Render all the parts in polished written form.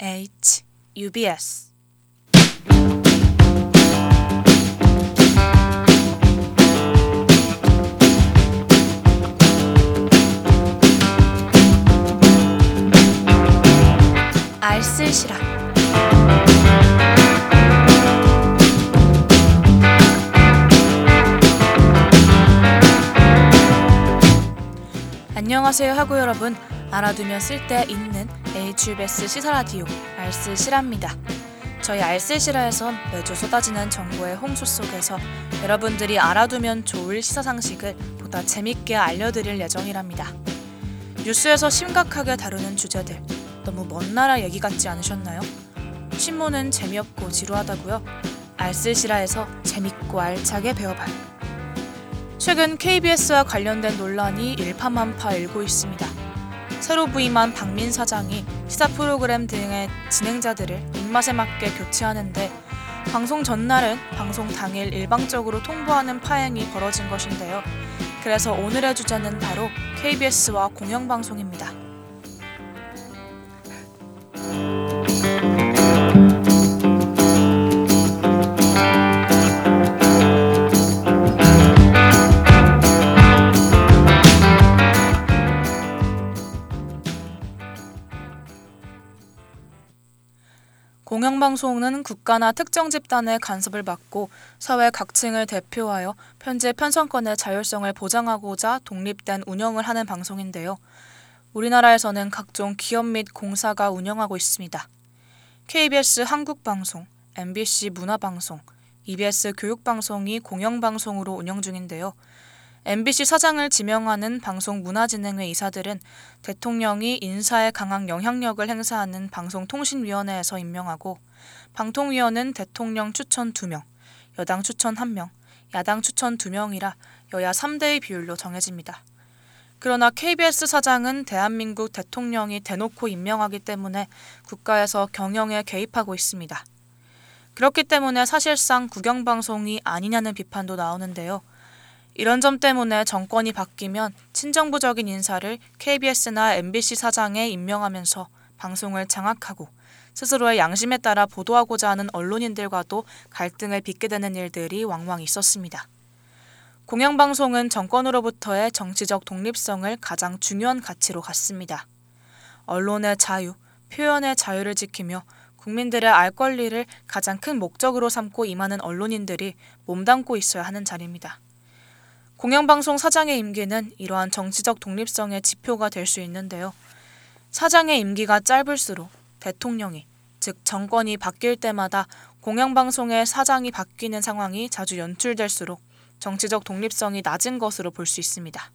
H UBS 알쓸시라. 안녕하세요 하고 여러분, 알아두면 쓸데 있는 HBS 시사라디오 알쓸시라입니다. 저희 알쓸시라에선 매주 쏟아지는 정보의 홍수 속에서 여러분들이 알아두면 좋을 시사상식을 보다 재밌게 알려드릴 예정이랍니다. 뉴스에서 심각하게 다루는 주제들, 너무 먼 나라 얘기 같지 않으셨나요? 신문은 재미없고 지루하다고요? 알쓸시라에서 재밌고 알차게 배워봐요. 최근 KBS와 관련된 논란이 일파만파 일고 있습니다. 새로 부임한 박민 사장이 시사 프로그램 등의 진행자들을 입맛에 맞게 교체하는데 방송 전날은 방송 당일 일방적으로 통보하는 파행이 벌어진 것인데요. 그래서 오늘의 주제는 바로 KBS와 공영방송입니다. 공영방송은 국가나 특정 집단의 간섭을 막고 사회 각층을 대표하여 편집 편성권의 자율성을 보장하고자 독립된 운영을 하는 방송인데요. 우리나라에서는 각종 기업 및 공사가 운영하고 있습니다. KBS 한국방송, MBC 문화방송, EBS 교육방송이 공영방송으로 운영 중인데요. MBC 사장을 지명하는 방송문화진흥회 이사들은 대통령이 인사에 강한 영향력을 행사하는 방송통신위원회에서 임명하고, 방통위원은 대통령 추천 2명, 여당 추천 1명, 야당 추천 2명이라 여야 3대의 비율로 정해집니다. 그러나 KBS 사장은 대한민국 대통령이 대놓고 임명하기 때문에 국가에서 경영에 개입하고 있습니다. 그렇기 때문에 사실상 국영방송이 아니냐는 비판도 나오는데요. 이런 점 때문에 정권이 바뀌면 친정부적인 인사를 KBS나 MBC 사장에 임명하면서 방송을 장악하고 스스로의 양심에 따라 보도하고자 하는 언론인들과도 갈등을 빚게 되는 일들이 왕왕 있었습니다. 공영방송은 정권으로부터의 정치적 독립성을 가장 중요한 가치로 갖습니다. 언론의 자유, 표현의 자유를 지키며 국민들의 알 권리를 가장 큰 목적으로 삼고 임하는 언론인들이 몸담고 있어야 하는 자리입니다. 공영방송 사장의 임기는 이러한 정치적 독립성의 지표가 될 수 있는데요. 사장의 임기가 짧을수록 대통령이, 즉 정권이 바뀔 때마다 공영방송의 사장이 바뀌는 상황이 자주 연출될수록 정치적 독립성이 낮은 것으로 볼 수 있습니다.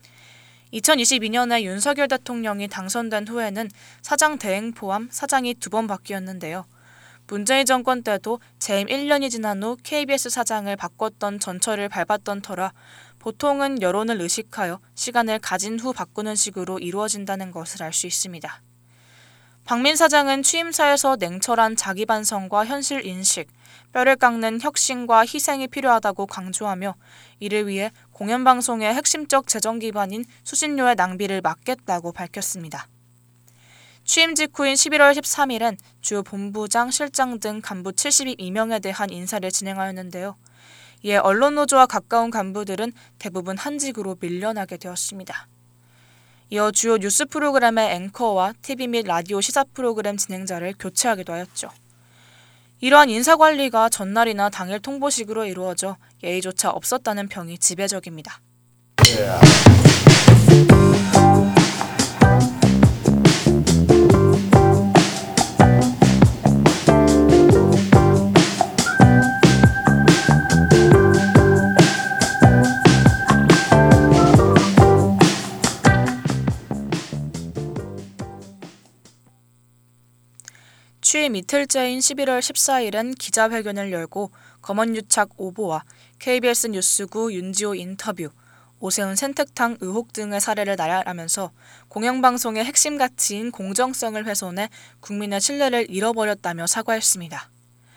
2022년에 윤석열 대통령이 당선된 후에는 사장 대행 포함 사장이 2번 바뀌었는데요. 문재인 정권 때도 재임 1년이 지난 후 KBS 사장을 바꿨던 전철을 밟았던 터라 보통은 여론을 의식하여 시간을 가진 후 바꾸는 식으로 이루어진다는 것을 알 수 있습니다. 박민 사장은 취임사에서 냉철한 자기 반성과 현실 인식, 뼈를 깎는 혁신과 희생이 필요하다고 강조하며 이를 위해 공영방송의 핵심적 재정 기반인 수신료의 낭비를 막겠다고 밝혔습니다. 취임 직후인 11월 13일엔 주 본부장, 실장 등 간부 72명에 대한 인사를 진행하였는데요. 이에 언론노조와 가까운 간부들은 대부분 한직으로 밀려나게 되었습니다. 이어 주요 뉴스 프로그램의 앵커와 TV 및 라디오 시사 프로그램 진행자를 교체하기도 하였죠. 이러한 인사관리가 전날이나 당일 통보식으로 이루어져 예의조차 없었다는 평이 지배적입니다. 취임 이틀째인 11월 14일엔 기자회견을 열고 검언유착 오보와 KBS 뉴스구 윤지호 인터뷰, 오세훈 센택탕 의혹 등의 사례를 나열하면서 공영방송의 핵심 가치인 공정성을 훼손해 국민의 신뢰를 잃어버렸다며 사과했습니다.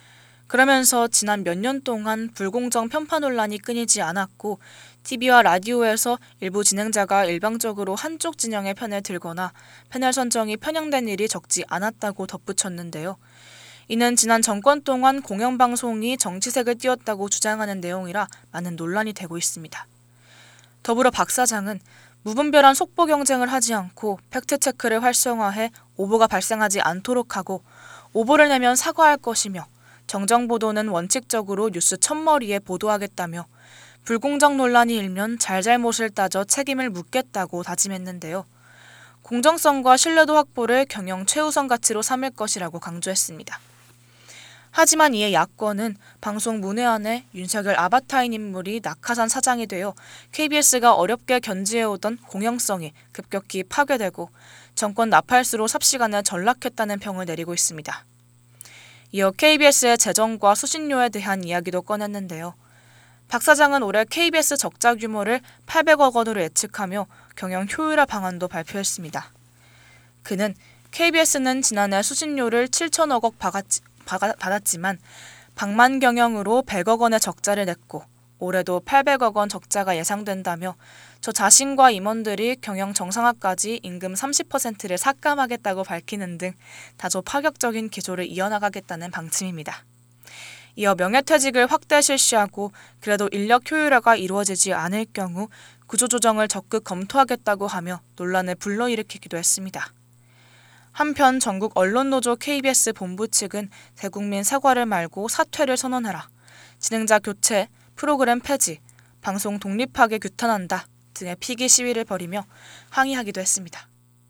그러면서 지난 몇 년 동안 불공정 편파 논란이 끊이지 않았고 TV와 라디오에서 일부 진행자가 일방적으로 한쪽 진영의 편을 들거나 패널 선정이 편향된 일이 적지 않았다고 덧붙였는데요. 이는 지난 정권 동안 공영방송이 정치색을 띄었다고 주장하는 내용이라 많은 논란이 되고 있습니다. 더불어 박 사장은 무분별한 속보 경쟁을 하지 않고 팩트체크를 활성화해 오보가 발생하지 않도록 하고 오보를 내면 사과할 것이며 정정보도는 원칙적으로 뉴스 첫머리에 보도하겠다며 불공정 논란이 일면 잘잘못을 따져 책임을 묻겠다고 다짐했는데요. 공정성과 신뢰도 확보를 경영 최우선 가치로 삼을 것이라고 강조했습니다. 하지만 이에 야권은 방송 문외한에 윤석열 아바타인 인물이 낙하산 사장이 되어 KBS가 어렵게 견지해오던 공영성이 급격히 파괴되고 정권 나팔수로 삽시간에 전락했다는 평을 내리고 있습니다. 이어 KBS의 재정과 수신료에 대한 이야기도 꺼냈는데요. 박 사장은 올해 KBS 적자 규모를 800억 원으로 예측하며 경영 효율화 방안도 발표했습니다. 그는 KBS는 지난해 수신료를 7천억 원 받았지만 방만 경영으로 100억 원의 적자를 냈고 올해도 800억 원 적자가 예상된다며 저 자신과 임원들이 경영 정상화까지 임금 30%를 삭감하겠다고 밝히는 등 다소 파격적인 기조를 이어나가겠다는 방침입니다. 이어 명예퇴직을 확대 실시하고 그래도 인력 효율화가 이루어지지 않을 경우 구조조정을 적극 검토하겠다고 하며 논란을 불러일으키기도 했습니다. 한편 전국 언론노조 KBS 본부 측은 대국민 사과를 말고 사퇴를 선언하라, 진행자 교체, 프로그램 폐지, 방송 독립하게 규탄한다 등의 피기 시위를 벌이며 항의하기도 했습니다.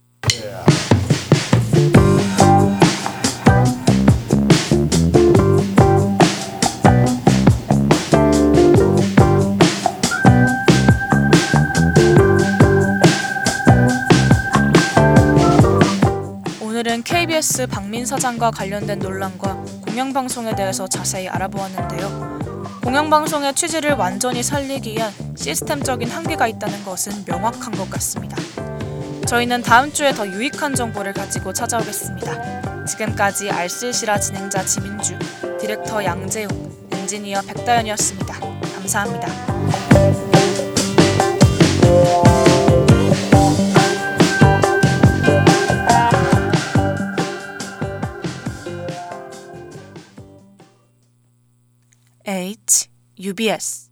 오늘은 KBS 박민 사장과 관련된 논란과 공영방송에 대해서 자세히 알아보았는데요. 공영방송의 취지를 완전히 살리기엔 시스템적인 한계가 있다는 것은 명확한 것 같습니다. 저희는 다음 주에 더 유익한 정보를 가지고 찾아오겠습니다. 지금까지 알쓸시라 진행자 지민주, 디렉터 양재용, 엔지니어 백다연이었습니다. 감사합니다. UBS